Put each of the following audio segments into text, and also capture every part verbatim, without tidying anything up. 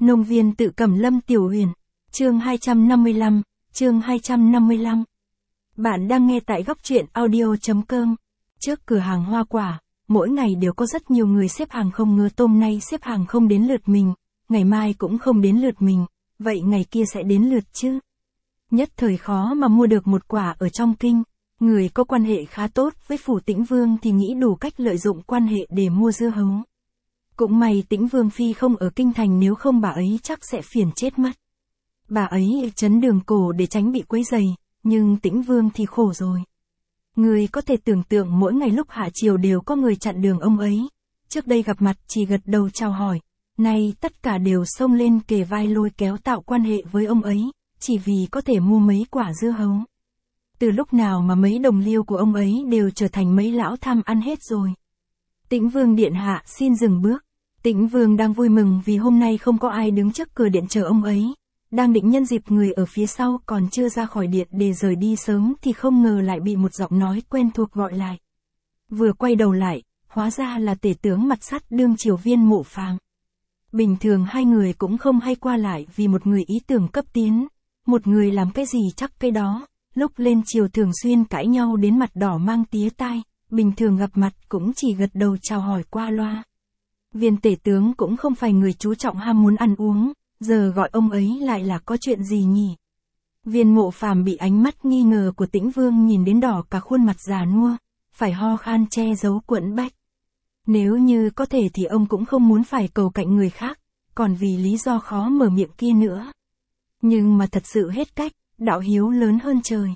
Nông viên tự Cẩm Lâm Tiểu Huyền, chương hai trăm năm mươi lăm, chương hai trăm năm mươi lăm. Bạn đang nghe tại góc truyện audio.com. Trước cửa hàng hoa quả, mỗi ngày đều có rất nhiều người xếp hàng không ngờ tôm nay xếp hàng không đến lượt mình, ngày mai cũng không đến lượt mình, vậy ngày kia sẽ đến lượt chứ? Nhất thời khó mà mua được một quả ở trong kinh, người có quan hệ khá tốt với phủ Tĩnh Vương thì nghĩ đủ cách lợi dụng quan hệ để mua dưa hấu. Cũng may Tĩnh Vương phi không ở kinh thành, nếu không bà ấy chắc sẽ phiền chết mất. Bà ấy trấn đường cổ để tránh bị quấy rầy, nhưng Tĩnh Vương thì khổ rồi. Người có thể tưởng tượng mỗi ngày lúc hạ chiều đều có người chặn đường ông ấy. Trước đây gặp mặt chỉ gật đầu chào hỏi, nay tất cả đều xông lên kề vai lôi kéo tạo quan hệ với ông ấy, chỉ vì có thể mua mấy quả dưa hấu. Từ lúc nào mà mấy đồng liêu của ông ấy đều trở thành mấy lão tham ăn hết rồi. Tĩnh Vương điện hạ xin dừng bước. Tĩnh Vương đang vui mừng vì hôm nay không có ai đứng trước cửa điện chờ ông ấy. Đang định nhân dịp người ở phía sau còn chưa ra khỏi điện để rời đi sớm thì không ngờ lại bị một giọng nói quen thuộc gọi lại. Vừa quay đầu lại, hóa ra là tể tướng mặt sắt đương triều Viên Mộ Phàm. Bình thường hai người cũng không hay qua lại vì một người ý tưởng cấp tiến, một người làm cái gì chắc cái đó, lúc lên triều thường xuyên cãi nhau đến mặt đỏ mang tía tai, bình thường gặp mặt cũng chỉ gật đầu chào hỏi qua loa. Viên tể tướng cũng không phải người chú trọng ham muốn ăn uống, giờ gọi ông ấy lại là có chuyện gì nhỉ? Viên Mộ Phàm bị ánh mắt nghi ngờ của Tĩnh Vương nhìn đến đỏ cả khuôn mặt già nua, phải ho khan che giấu quẫn bách. Nếu như có thể thì ông cũng không muốn phải cầu cạnh người khác, còn vì lý do khó mở miệng kia nữa. Nhưng mà thật sự hết cách, đạo hiếu lớn hơn trời.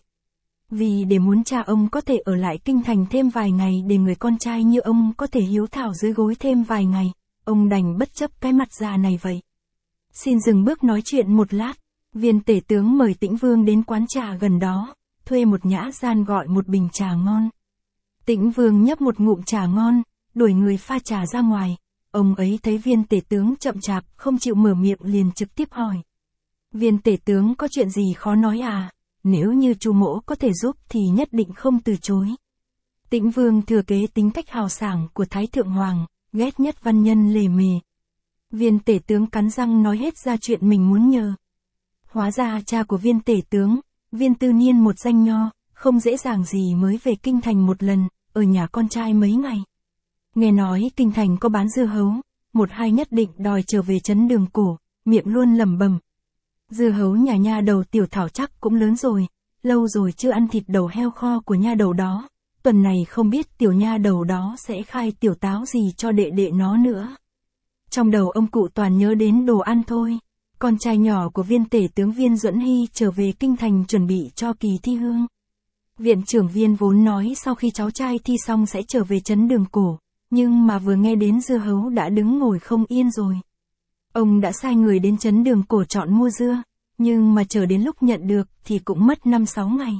Vì để muốn cha ông có thể ở lại kinh thành thêm vài ngày để người con trai như ông có thể hiếu thảo dưới gối thêm vài ngày, ông đành bất chấp cái mặt già này vậy. Xin dừng bước nói chuyện một lát, viên tể tướng mời Tĩnh Vương đến quán trà gần đó, thuê một nhã gian gọi một bình trà ngon. Tĩnh Vương nhấp một ngụm trà ngon, đuổi người pha trà ra ngoài, ông ấy thấy viên tể tướng chậm chạp không chịu mở miệng liền trực tiếp hỏi. Viên tể tướng có chuyện gì khó nói à? Nếu như Chu mỗ có thể giúp thì nhất định không từ chối. Tĩnh Vương thừa kế tính cách hào sảng của Thái Thượng Hoàng, ghét nhất văn nhân lề mề. Viên tể tướng cắn răng nói hết ra chuyện mình muốn nhờ. Hóa ra cha của viên tể tướng, Viên Tư Niên một danh nho, không dễ dàng gì mới về kinh thành một lần, ở nhà con trai mấy ngày. Nghe nói kinh thành có bán dưa hấu, một hai nhất định đòi trở về trấn đường cổ, miệng luôn lẩm bẩm. Dưa hấu nhà nha đầu Tiểu Thảo chắc cũng lớn rồi, lâu rồi chưa ăn thịt đầu heo kho của nha đầu đó, tuần này không biết tiểu nha đầu đó sẽ khai tiểu táo gì cho đệ đệ nó nữa. Trong đầu ông cụ toàn nhớ đến đồ ăn thôi. Con trai nhỏ của viên tể tướng Viên Duẫn Hy trở về kinh thành chuẩn bị cho kỳ thi hương. Viện trưởng Viên vốn nói sau khi cháu trai thi xong sẽ trở về trấn đường cổ, nhưng mà vừa nghe đến dưa hấu đã đứng ngồi không yên rồi. Ông đã sai người đến trấn đường cổ chọn mua dưa, nhưng mà chờ đến lúc nhận được thì cũng mất năm sáu ngày.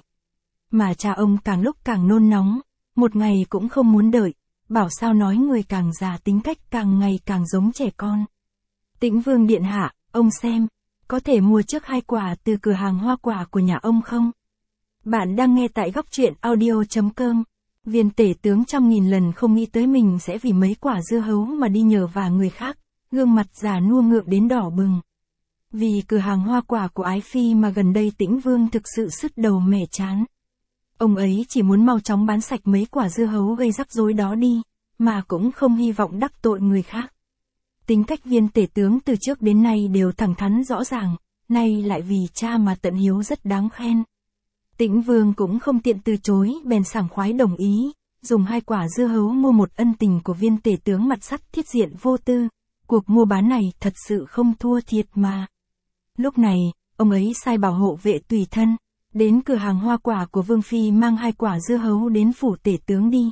Mà cha ông càng lúc càng nôn nóng, một ngày cũng không muốn đợi, bảo sao nói người càng già tính cách càng ngày càng giống trẻ con. Tĩnh Vương điện hạ, ông xem, có thể mua trước hai quả từ cửa hàng hoa quả của nhà ông không? Bạn đang nghe tại góc truyện audio.com. Viên tể tướng trăm nghìn lần không nghĩ tới mình sẽ vì mấy quả dưa hấu mà đi nhờ vả người khác, gương mặt già nua ngượng đến đỏ bừng. Vì cửa hàng hoa quả của Ái Phi mà gần đây Tĩnh Vương thực sự sứt đầu mẻ chán. Ông ấy chỉ muốn mau chóng bán sạch mấy quả dưa hấu gây rắc rối đó đi, mà cũng không hy vọng đắc tội người khác. Tính cách viên tể tướng từ trước đến nay đều thẳng thắn rõ ràng, nay lại vì cha mà tận hiếu rất đáng khen. Tĩnh Vương cũng không tiện từ chối, bèn sảng khoái đồng ý, dùng hai quả dưa hấu mua một ân tình của viên tể tướng mặt sắt thiết diện vô tư. Cuộc mua bán này thật sự không thua thiệt mà. Lúc này, ông ấy sai bảo hộ vệ tùy thân, đến cửa hàng hoa quả của Vương Phi mang hai quả dưa hấu đến phủ tể tướng đi.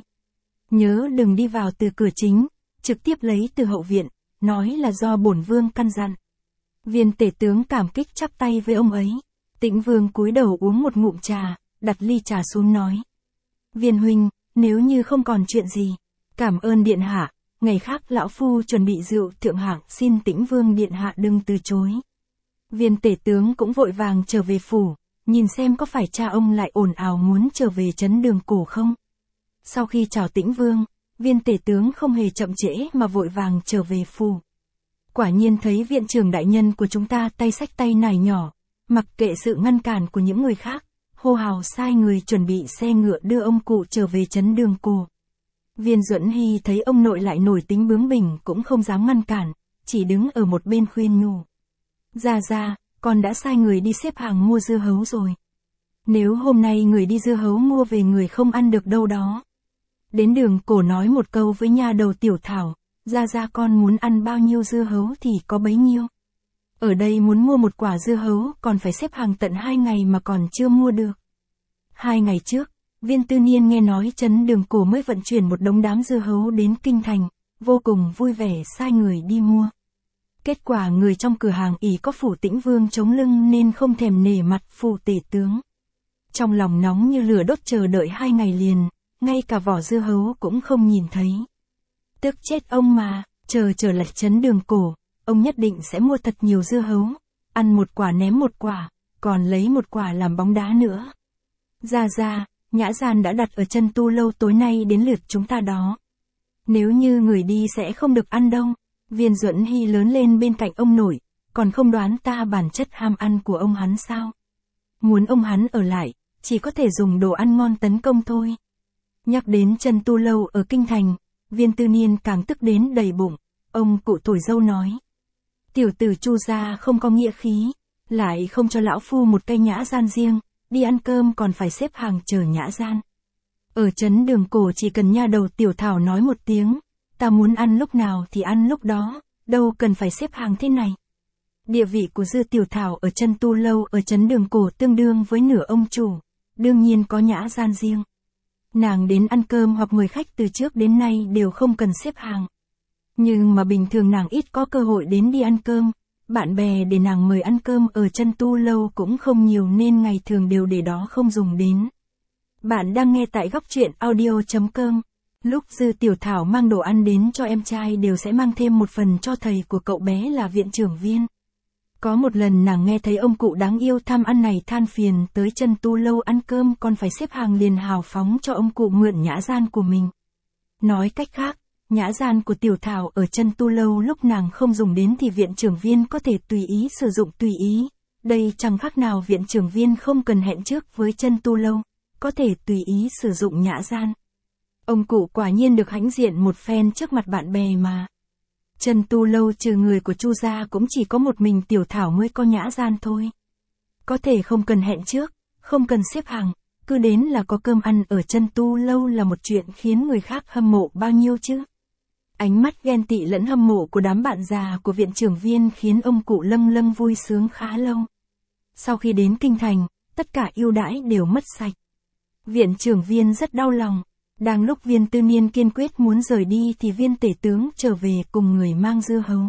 Nhớ đừng đi vào từ cửa chính, trực tiếp lấy từ hậu viện, nói là do bổn vương căn dặn. Viên tể tướng cảm kích chắp tay với ông ấy. Tĩnh Vương cúi đầu uống một ngụm trà, đặt ly trà xuống nói. Viên huynh, nếu như không còn chuyện gì, cảm ơn điện hạ, ngày khác lão phu chuẩn bị rượu thượng hạng, xin Tĩnh Vương điện hạ đừng từ chối. Viên tể tướng cũng vội vàng trở về phủ, nhìn xem có phải cha ông lại ồn ào muốn trở về trấn đường cổ không. Sau khi chào Tĩnh Vương, viên tể tướng không hề chậm trễ mà vội vàng trở về phủ. Quả nhiên thấy viện trưởng đại nhân của chúng ta tay xách tay nải nhỏ, mặc kệ sự ngăn cản của những người khác, hô hào sai người chuẩn bị xe ngựa đưa ông cụ trở về trấn Đường Cổ. Viên Duẫn Hy thấy ông nội lại nổi tính bướng bỉnh cũng không dám ngăn cản, chỉ đứng ở một bên khuyên nhủ. Ra ra, con đã sai người đi xếp hàng mua dưa hấu rồi. Nếu hôm nay người đi dưa hấu mua về người không ăn được đâu đó. Đến Đường Cổ nói một câu với nha đầu Tiểu Thảo, ra ra con muốn ăn bao nhiêu dưa hấu thì có bấy nhiêu. Ở đây muốn mua một quả dưa hấu còn phải xếp hàng tận hai ngày mà còn chưa mua được. Hai ngày trước, Viên Tư Niên nghe nói trấn Đường Cổ mới vận chuyển một đống đám dưa hấu đến kinh thành, vô cùng vui vẻ sai người đi mua. Kết quả người trong cửa hàng ỷ có Phủ Tĩnh Vương chống lưng nên không thèm nể mặt Phủ tể tướng. Trong lòng nóng như lửa đốt chờ đợi hai ngày liền, ngay cả vỏ dưa hấu cũng không nhìn thấy. Tức chết ông mà, chờ trở lại trấn Đường Cổ, ông nhất định sẽ mua thật nhiều dưa hấu, ăn một quả ném một quả, còn lấy một quả làm bóng đá nữa. Ra ra, Nhã Gian đã đặt ở chân tu lâu tối nay đến lượt chúng ta đó. Nếu như người đi sẽ không được ăn đâu. Viên Duẫn Hy lớn lên bên cạnh ông nội, còn không đoán ta bản chất ham ăn của ông hắn sao? Muốn ông hắn ở lại, chỉ có thể dùng đồ ăn ngon tấn công thôi. Nhắc đến chân tu lâu ở kinh thành, Viên Tư Niên càng tức đến đầy bụng, ông cụ tuổi dâu nói. Tiểu tử Chu gia không có nghĩa khí, lại không cho lão phu một cây Nhã Gian riêng, đi ăn cơm còn phải xếp hàng chờ Nhã Gian. Ở trấn Đường Cổ chỉ cần nha đầu Tiểu Thảo nói một tiếng, ta muốn ăn lúc nào thì ăn lúc đó, đâu cần phải xếp hàng thế này. Địa vị của Dư Tiểu Thảo ở chân tu lâu ở trấn Đường Cổ tương đương với nửa ông chủ, đương nhiên có Nhã Gian riêng. Nàng đến ăn cơm hoặc người khách từ trước đến nay đều không cần xếp hàng. Nhưng mà bình thường nàng ít có cơ hội đến đi ăn cơm, bạn bè để nàng mời ăn cơm ở chân tu lâu cũng không nhiều nên ngày thường đều để đó không dùng đến. Bạn đang nghe tại góc truyện audio chấm com. Lúc Dư Tiểu Thảo mang đồ ăn đến cho em trai đều sẽ mang thêm một phần cho thầy của cậu bé là viện trưởng Viên. Có một lần nàng nghe thấy ông cụ đáng yêu tham ăn này than phiền tới chân tu lâu ăn cơm còn phải xếp hàng liền hào phóng cho ông cụ mượn Nhã Gian của mình. Nói cách khác, Nhã Gian của Tiểu Thảo ở chân tu lâu lúc nàng không dùng đến thì viện trưởng Viên có thể tùy ý sử dụng tùy ý. Đây chẳng khác nào viện trưởng Viên không cần hẹn trước với chân tu lâu, có thể tùy ý sử dụng Nhã Gian. Ông cụ quả nhiên được hãnh diện một phen trước mặt bạn bè mà. Chân tu lâu trừ người của Chu gia cũng chỉ có một mình Tiểu Thảo mới có Nhã Gian thôi. Có thể không cần hẹn trước, không cần xếp hàng, cứ đến là có cơm ăn ở chân tu lâu là một chuyện khiến người khác hâm mộ bao nhiêu chứ. Ánh mắt ghen tị lẫn hâm mộ của đám bạn già của viện trưởng Viên khiến ông cụ lâng lâng vui sướng khá lâu. Sau khi đến kinh thành, tất cả ưu đãi đều mất sạch. Viện trưởng Viên rất đau lòng. Đang lúc Viên Tư Niên kiên quyết muốn rời đi thì Viên tể tướng trở về cùng người mang dưa hấu.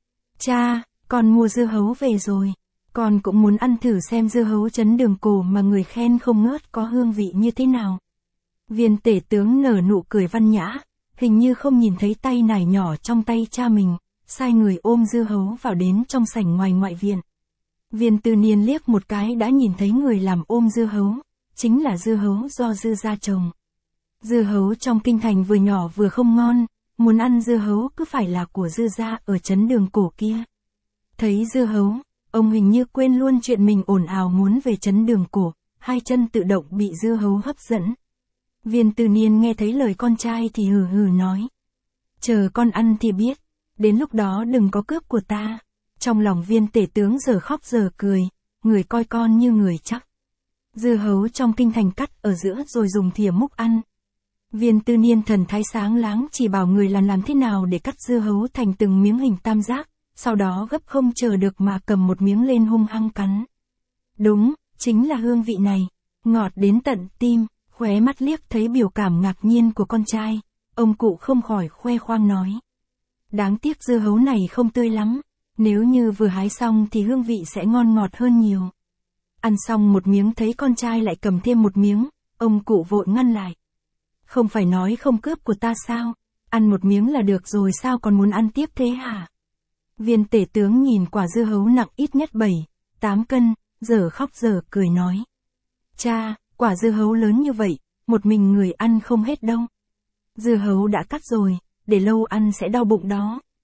Cha, con mua dưa hấu về rồi. Con cũng muốn ăn thử xem dưa hấu trấn Đường Cổ mà người khen không ngớt có hương vị như thế nào. Viên tể tướng nở nụ cười văn nhã, hình như không nhìn thấy tay nải nhỏ trong tay cha mình, sai người ôm dưa hấu vào đến trong sảnh ngoài ngoại viện. Viên Tư Niên liếc một cái đã nhìn thấy người làm ôm dưa hấu, chính là dưa hấu do Dư gia trồng. Dưa hấu trong kinh thành vừa nhỏ vừa không ngon, muốn ăn dưa hấu cứ phải là của Dư gia ở trấn Đường Cổ kia. Thấy dưa hấu, ông hình như quên luôn chuyện mình ồn ào muốn về trấn Đường Cổ, hai chân tự động bị dưa hấu hấp dẫn. Viên Tư Niên nghe thấy lời con trai thì hừ hừ nói. Chờ con ăn thì biết, đến lúc đó đừng có cướp của ta. Trong lòng Viên tể tướng giờ khóc giờ cười, người coi con như người chắc. Dưa hấu trong kinh thành cắt ở giữa rồi dùng thìa múc ăn. Viên Tư Niên thần thái sáng láng chỉ bảo người là làm thế nào để cắt dưa hấu thành từng miếng hình tam giác, sau đó gấp không chờ được mà cầm một miếng lên hung hăng cắn. Đúng, chính là hương vị này, ngọt đến tận tim, khóe mắt liếc thấy biểu cảm ngạc nhiên của con trai, ông cụ không khỏi khoe khoang nói. Đáng tiếc dưa hấu này không tươi lắm, nếu như vừa hái xong thì hương vị sẽ ngon ngọt hơn nhiều. Ăn xong một miếng thấy con trai lại cầm thêm một miếng, ông cụ vội ngăn lại. Không phải nói không cướp của ta sao, ăn một miếng là được rồi sao còn muốn ăn tiếp thế hả? Viên tể tướng nhìn quả dưa hấu nặng ít nhất bảy, tám cân, giờ khóc giờ cười nói. Cha, quả dưa hấu lớn như vậy, một mình người ăn không hết đâu. Dưa hấu đã cắt rồi, để lâu ăn sẽ đau bụng đó.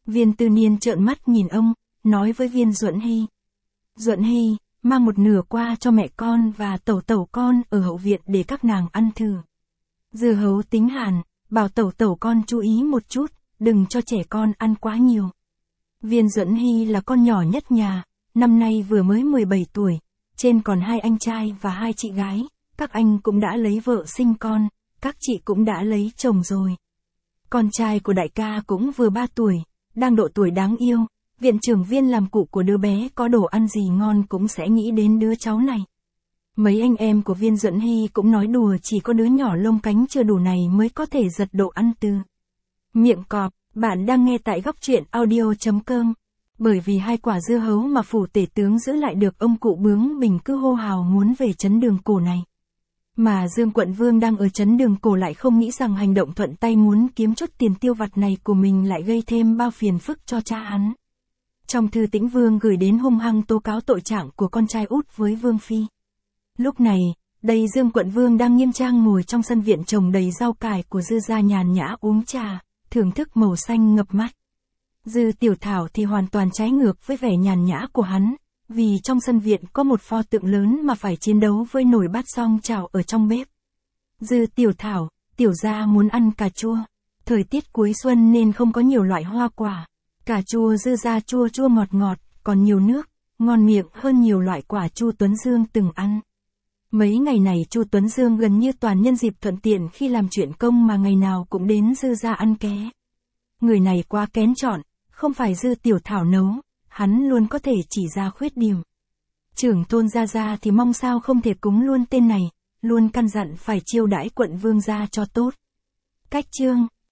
Viên Tư Niên trợn mắt nhìn ông, nói với Viên Duẫn Hy. Duẫn Hy, mang một nửa qua cho mẹ con và tẩu tẩu con ở hậu viện để các nàng ăn thử. Dưa hấu tính hàn, bảo tẩu tẩu con chú ý một chút, đừng cho trẻ con ăn quá nhiều. Viên Duẫn Hy là con nhỏ nhất nhà, năm nay vừa mới mười bảy tuổi, trên còn hai anh trai và hai chị gái, các anh cũng đã lấy vợ sinh con, các chị cũng đã lấy chồng rồi. Con trai của đại ca cũng vừa ba tuổi, đang độ tuổi đáng yêu, viện trưởng Viên làm cụ của đứa bé có đồ ăn gì ngon cũng sẽ nghĩ đến đứa cháu này. Mấy anh em của Viên Duẫn Hy cũng nói đùa chỉ có đứa nhỏ lông cánh chưa đủ này mới có thể giật đồ ăn từ miệng cọp. Bạn đang nghe tại góc truyện audio chấm com. Bởi vì hai quả dưa hấu mà phủ tể tướng giữ lại được, ông cụ bướng bỉnh cứ hô hào muốn về trấn Đường Cổ này. Mà Dương Quận Vương đang ở trấn Đường Cổ lại không nghĩ rằng hành động thuận tay muốn kiếm chút tiền tiêu vặt này của mình lại gây thêm bao phiền phức cho cha hắn. Trong thư Tĩnh Vương gửi đến hung hăng tố cáo tội trạng của con trai út với Vương Phi. Lúc này, đây Dương Quận Vương đang nghiêm trang ngồi trong sân viện trồng đầy rau cải của Dư gia nhàn nhã uống trà, thưởng thức màu xanh ngập mắt. Dư Tiểu Thảo thì hoàn toàn trái ngược với vẻ nhàn nhã của hắn, vì trong sân viện có một pho tượng lớn mà phải chiến đấu với nồi bát song chảo ở trong bếp. Dư Tiểu Thảo, tiểu gia muốn ăn cà chua. Thời tiết cuối xuân nên không có nhiều loại hoa quả. Cà chua Dư gia chua chua ngọt ngọt, còn nhiều nước, ngon miệng hơn nhiều loại quả Chu Tuấn Dương từng ăn. Mấy ngày này Chu Tuấn Dương gần như toàn nhân dịp thuận tiện khi làm chuyện công mà ngày nào cũng đến Dư gia ăn ké. Người này quá kén chọn, không phải Dư Tiểu Thảo nấu, hắn luôn có thể chỉ ra khuyết điểm. Trưởng thôn Gia Gia thì mong sao không thể cúng luôn tên này, luôn căn dặn phải chiêu đãi quận vương gia cho tốt. Cách chương